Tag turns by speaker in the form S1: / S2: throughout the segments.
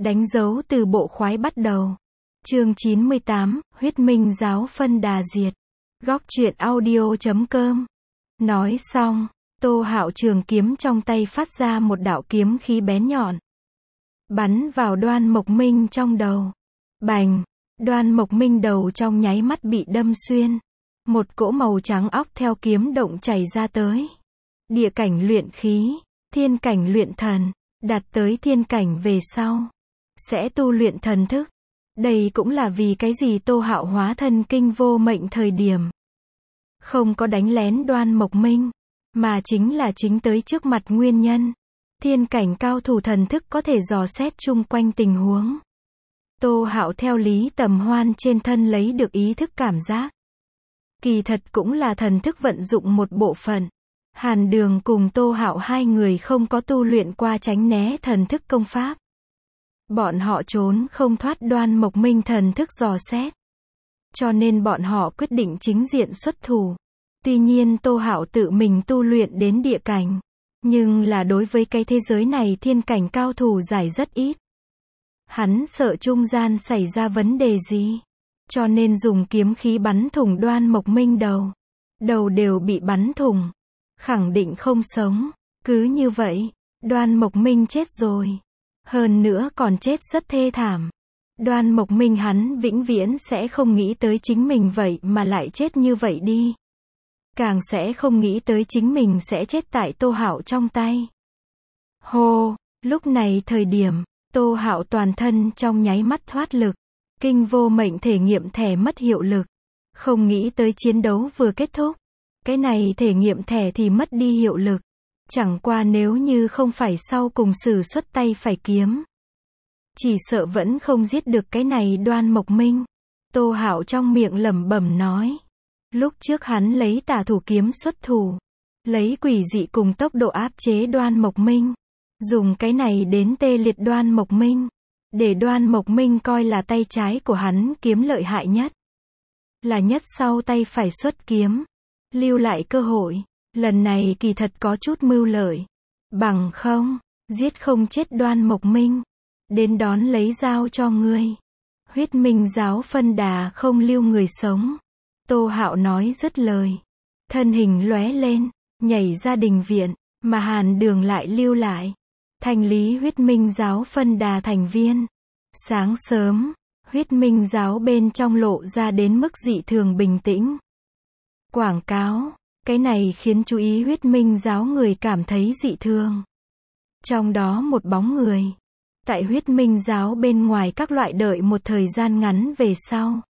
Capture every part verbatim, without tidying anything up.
S1: Đánh dấu từ bộ khoái bắt đầu. Chương chín mươi tám, Huyết Minh giáo phân đà diệt. Góc truyện audio chấm com. Nói xong, Tô Hạo trường kiếm trong tay phát ra một đạo kiếm khí bén nhọn. Bắn vào Đoan Mộc Minh trong đầu. Bành! Đoan Mộc Minh đầu trong nháy mắt bị đâm xuyên. Một cỗ màu trắng óc theo kiếm động chảy ra tới. Địa cảnh luyện khí, thiên cảnh luyện thần, đạt tới thiên cảnh về sau sẽ tu luyện thần thức. Đây cũng là vì cái gì Tô Hạo hóa thân kinh vô mệnh thời điểm không có đánh lén Đoan Mộc Minh, mà chính là chính tới trước mặt nguyên nhân. Thiên cảnh cao thủ thần thức có thể dò xét chung quanh tình huống. Tô Hạo theo Lý Tầm Hoan trên thân lấy được ý thức cảm giác. Kỳ thật cũng là thần thức vận dụng một bộ phận. Hàn Đường cùng Tô Hạo hai người không có tu luyện qua tránh né thần thức công pháp. Bọn họ trốn không thoát Đoan Mộc Minh thần thức dò xét. Cho nên bọn họ quyết định chính diện xuất thủ. Tuy nhiên Tô Hạo tự mình tu luyện đến địa cảnh. Nhưng là đối với cái thế giới này thiên cảnh cao thủ giải rất ít. Hắn sợ trung gian xảy ra vấn đề gì. Cho nên dùng kiếm khí bắn thủng Đoan Mộc Minh đầu. Đầu đều bị bắn thủng. Khẳng định không sống. Cứ như vậy, Đoan Mộc Minh chết rồi. Hơn nữa còn chết rất thê thảm. Đoan Mộc Minh hắn vĩnh viễn sẽ không nghĩ tới chính mình vậy mà lại chết như vậy đi. Càng sẽ không nghĩ tới chính mình sẽ chết tại Tô Hạo trong tay. Hô, lúc này thời điểm, Tô Hạo toàn thân trong nháy mắt thoát lực. Kinh vô mệnh thể nghiệm thẻ mất hiệu lực. Không nghĩ tới chiến đấu vừa kết thúc. Cái này thể nghiệm thẻ thì mất đi hiệu lực. Chẳng qua nếu như không phải sau cùng sử xuất tay phải kiếm. Chỉ sợ vẫn không giết được cái này Đoan Mộc Minh. Tô Hạo trong miệng lẩm bẩm nói. Lúc trước hắn lấy tà thủ kiếm xuất thủ. Lấy quỷ dị cùng tốc độ áp chế Đoan Mộc Minh. Dùng cái này đến tê liệt Đoan Mộc Minh. Để Đoan Mộc Minh coi là tay trái của hắn kiếm lợi hại nhất. Là nhất sau tay phải xuất kiếm. Lưu lại cơ hội. Lần này kỳ thật có chút mưu lợi. Bằng không, giết không chết Đoan Mộc Minh. Đến đón lấy dao cho ngươi. Huyết Minh giáo phân đà không lưu người sống. Tô Hạo nói dứt lời. Thân hình lóe lên, nhảy ra đình viện, mà Hàn Đường lại lưu lại. Thanh lý Huyết Minh giáo phân đà thành viên. Sáng sớm, Huyết Minh giáo bên trong lộ ra đến mức dị thường bình tĩnh. Quảng cáo. Cái này khiến chú ý Huyết Minh giáo người cảm thấy dị thường. Trong đó một bóng người. Tại Huyết Minh giáo bên ngoài các loại đợi một thời gian ngắn về sau.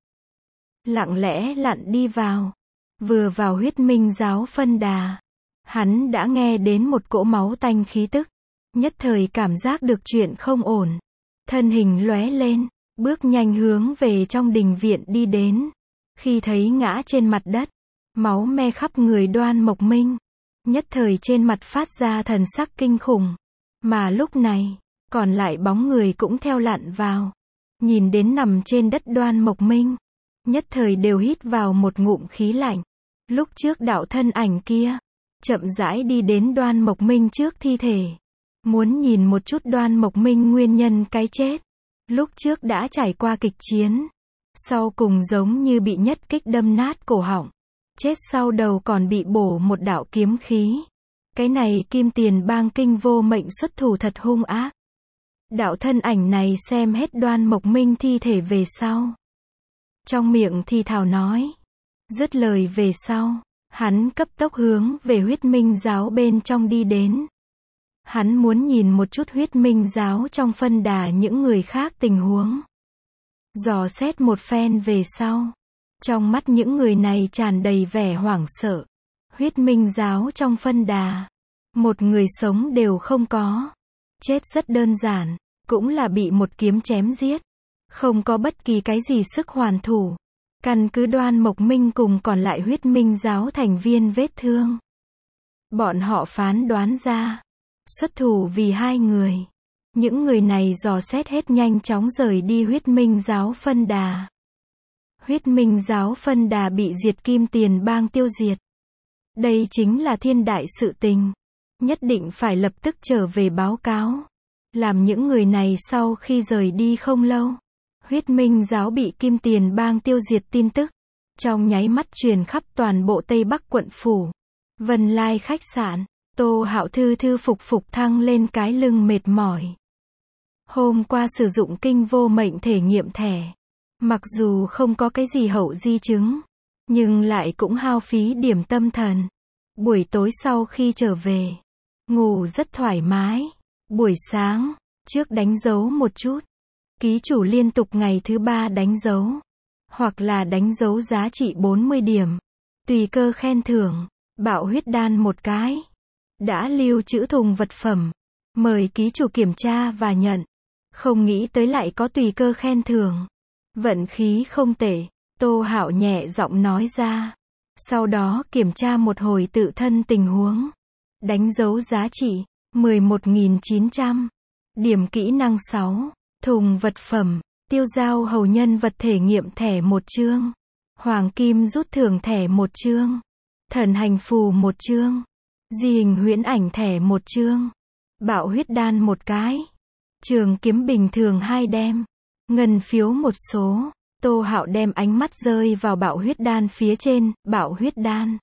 S1: Lặng lẽ lặn đi vào. Vừa vào Huyết Minh giáo phân đà. Hắn đã nghe đến một cỗ máu tanh khí tức. Nhất thời cảm giác được chuyện không ổn. Thân hình lóe lên. Bước nhanh hướng về trong đình viện đi đến. Khi thấy ngã trên mặt đất. Máu me khắp người Đoan Mộc Minh. Nhất thời trên mặt phát ra thần sắc kinh khủng. Mà lúc này, còn lại bóng người cũng theo lặn vào. Nhìn đến nằm trên đất Đoan Mộc Minh. Nhất thời đều hít vào một ngụm khí lạnh. Lúc trước đạo thân ảnh kia, chậm rãi đi đến Đoan Mộc Minh trước thi thể. Muốn nhìn một chút Đoan Mộc Minh nguyên nhân cái chết. Lúc trước đã trải qua kịch chiến. Sau cùng giống như bị nhất kích đâm nát cổ họng. Chết sau đầu còn bị bổ một đạo kiếm khí. Cái này Kim Tiền Bang kinh vô mệnh xuất thủ thật hung ác. Đạo thân ảnh này xem hết Đoan Mộc Minh thi thể về sau. Trong miệng thì thào nói. Dứt lời về sau, hắn cấp tốc hướng về Huyết Minh giáo bên trong đi đến. Hắn muốn nhìn một chút Huyết Minh giáo trong phân đà những người khác tình huống. Dò xét một phen về sau. Trong mắt những người này tràn đầy vẻ hoảng sợ. Huyết Minh giáo trong phân đà. Một người sống đều không có. Chết rất đơn giản. Cũng là bị một kiếm chém giết. Không có bất kỳ cái gì sức hoàn thủ. Căn cứ Đoan Mộc Minh cùng còn lại Huyết Minh giáo thành viên vết thương. Bọn họ phán đoán ra. Xuất thủ vì hai người. Những người này dò xét hết nhanh chóng rời đi Huyết Minh giáo phân đà. Huyết Minh giáo phân đà bị diệt Kim Tiền Bang tiêu diệt. Đây chính là thiên đại sự tình. Nhất định phải lập tức trở về báo cáo. làm những người này sau khi rời đi không lâu, Huyết Minh giáo bị Kim Tiền Bang tiêu diệt tin tức, trong nháy mắt truyền khắp toàn bộ Tây Bắc quận phủ. Vân Lai khách sạn, Tô Hạo thư thư phục phục thăng lên cái lưng mệt mỏi. Hôm qua sử dụng kinh vô mệnh thể nghiệm thẻ, mặc dù không có cái gì hậu di chứng, nhưng lại cũng hao phí điểm tâm thần. Buổi tối sau khi trở về, ngủ rất thoải mái. Buổi sáng, trước đánh dấu một chút. Ký chủ liên tục ngày thứ ba đánh dấu, hoặc là đánh dấu giá trị bốn mươi điểm. Tùy cơ khen thưởng, bạo huyết đan một cái. Đã lưu trữ thùng vật phẩm, mời ký chủ kiểm tra và nhận. Không nghĩ tới lại có tùy cơ khen thưởng. Vận khí không tệ, Tô Hạo nhẹ giọng nói ra. Sau đó kiểm tra một hồi tự thân tình huống. Đánh dấu giá trị mười một nghìn chín trăm. Điểm kỹ năng sáu. Thùng vật phẩm, tiêu giao hầu nhân vật thể nghiệm thẻ một chương. Hoàng kim rút thưởng thẻ một chương. Thần hành phù một chương. Di hình huyễn ảnh thẻ một chương. Bạo huyết đan một cái. Trường kiếm bình thường hai đem. Ngân phiếu một số. Tô Hạo đem ánh mắt rơi vào bạo huyết đan phía trên. Bạo huyết đan,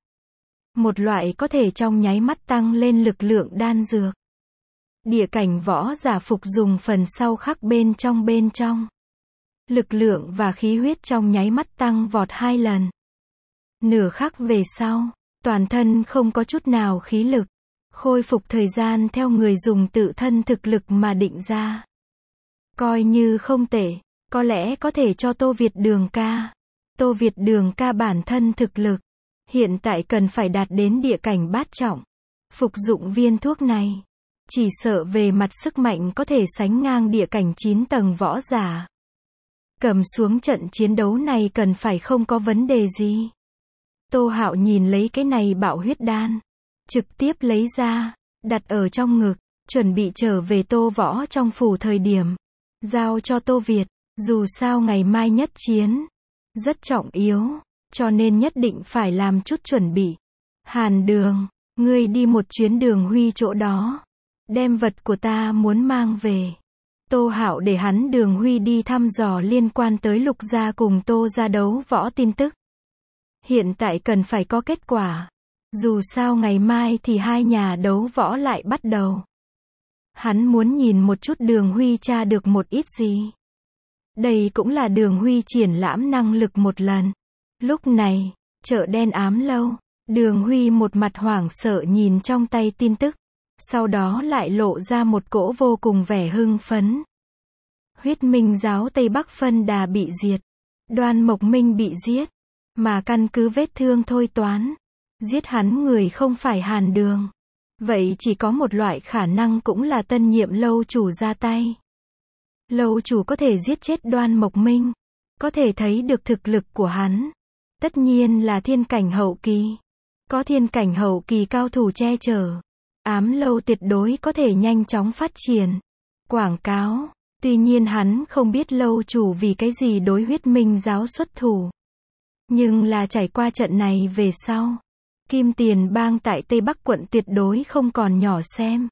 S1: một loại có thể trong nháy mắt tăng lên lực lượng đan dược. Địa cảnh võ giả phục dùng phần sau khắc bên trong bên trong. Lực lượng và khí huyết trong nháy mắt tăng vọt hai lần. Nửa khắc về sau, toàn thân không có chút nào khí lực. Khôi phục thời gian theo người dùng tự thân thực lực mà định ra. Coi như không tệ, có lẽ có thể cho Tô Việt Đường ca. Tô Việt Đường ca bản thân thực lực, hiện tại cần phải đạt đến địa cảnh bát trọng. Phục dụng viên thuốc này, chỉ sợ về mặt sức mạnh có thể sánh ngang địa cảnh chín tầng võ giả. Cầm xuống trận chiến đấu này cần phải không có vấn đề gì. Tô Hạo nhìn lấy cái này bạo huyết đan, trực tiếp lấy ra, đặt ở trong ngực, chuẩn bị trở về Tô Võ trong phủ thời điểm. Giao cho Tô Việt, dù sao ngày mai nhất chiến, rất trọng yếu, cho nên nhất định phải làm chút chuẩn bị. Hàn Đường, ngươi đi một chuyến Đường Huy chỗ đó, đem vật của ta muốn mang về. Tô Hạo để hắn Đường Huy đi thăm dò liên quan tới Lục gia cùng Tô gia đấu võ tin tức. Hiện tại cần phải có kết quả. Dù sao ngày mai thì hai nhà đấu võ lại bắt đầu. Hắn muốn nhìn một chút Đường Huy tra được một ít gì. Đây cũng là Đường Huy triển lãm năng lực một lần. Lúc này, chợ đen ám lâu, Đường Huy một mặt hoảng sợ nhìn trong tay tin tức. Sau đó lại lộ ra một cỗ vô cùng vẻ hưng phấn. Huyết Minh giáo Tây Bắc phân đà bị diệt. Đoan Mộc Minh bị giết. Mà căn cứ vết thương thôi toán, giết hắn người không phải Hàn Đường. Vậy chỉ có một loại khả năng cũng là tân nhiệm lâu chủ ra tay. Lâu chủ có thể giết chết Đoan Mộc Minh, có thể thấy được thực lực của hắn. Tất nhiên là thiên cảnh hậu kỳ. Có thiên cảnh hậu kỳ cao thủ che chở, ám lâu tuyệt đối có thể nhanh chóng phát triển. Quảng cáo, tuy nhiên hắn không biết lâu chủ vì cái gì đối Huyết Minh giáo xuất thủ. Nhưng là trải qua trận này về sau, Kim Tiền Bang tại Tây Bắc quận tuyệt đối không còn nhỏ xem.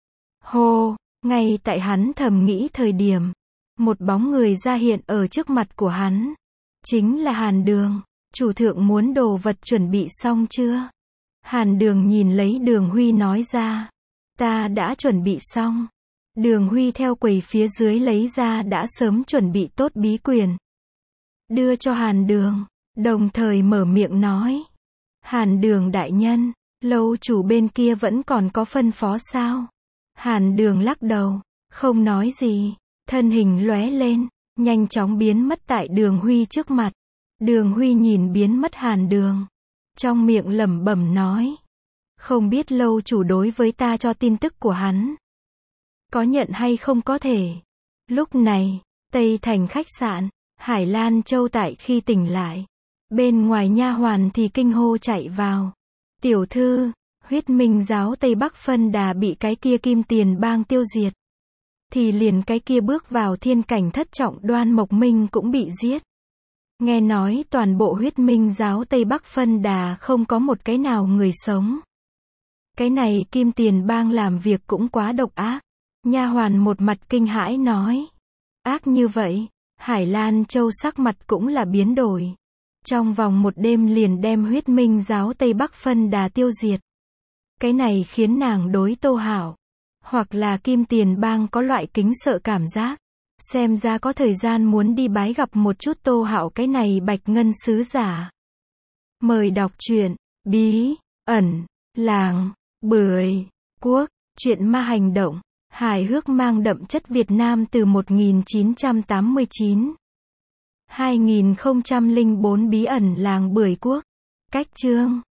S1: Hô, ngay tại hắn thầm nghĩ thời điểm, một bóng người ra hiện ở trước mặt của hắn. Chính là Hàn Đường. Chủ thượng muốn đồ vật chuẩn bị xong chưa? Hàn Đường nhìn lấy Đường Huy nói ra. Ta đã chuẩn bị xong. Đường Huy theo quầy phía dưới lấy ra đã sớm chuẩn bị tốt bí quyền. Đưa cho Hàn Đường, đồng thời mở miệng nói. Hàn Đường đại nhân, lâu chủ bên kia vẫn còn có phân phó sao? Hàn Đường lắc đầu, không nói gì, thân hình lóe lên, nhanh chóng biến mất tại Đường Huy trước mặt. Đường Huy nhìn biến mất Hàn Đường, trong miệng lẩm bẩm nói. Không biết lâu chủ đối với ta cho tin tức của hắn. Có nhận hay không có thể. Lúc này, Tây Thành khách sạn, Hải Lan Châu tại khi tỉnh lại. Bên ngoài nha hoàn thì kinh hô chạy vào. Tiểu thư, Huyết Minh giáo Tây Bắc phân đà bị cái kia Kim Tiền Bang tiêu diệt. Thì liền cái kia bước vào thiên cảnh thất trọng Đoan Mộc Minh cũng bị giết. Nghe nói toàn bộ Huyết Minh giáo Tây Bắc phân đà không có một cái nào người sống. Cái này Kim Tiền Bang làm việc cũng quá độc ác. Nha hoàn một mặt kinh hãi nói. Ác như vậy, Hải Lan Châu sắc mặt cũng là biến đổi. Trong vòng một đêm liền đem huyết minh giáo Tây Bắc phân đà tiêu diệt. Cái này khiến nàng đối Tô Hạo, hoặc là Kim Tiền Bang có loại kính sợ cảm giác. Xem ra có thời gian muốn đi bái gặp một chút Tô Hạo cái này bạch ngân sứ giả. Mời đọc truyện, bí, ẩn, làng, bưởi, quốc, truyện ma hành động, hài hước mang đậm chất Việt Nam từ một nghìn chín trăm tám mươi chín. hai nghìn không trăm lẻ bốn bí ẩn làng bưởi quốc. Cách chương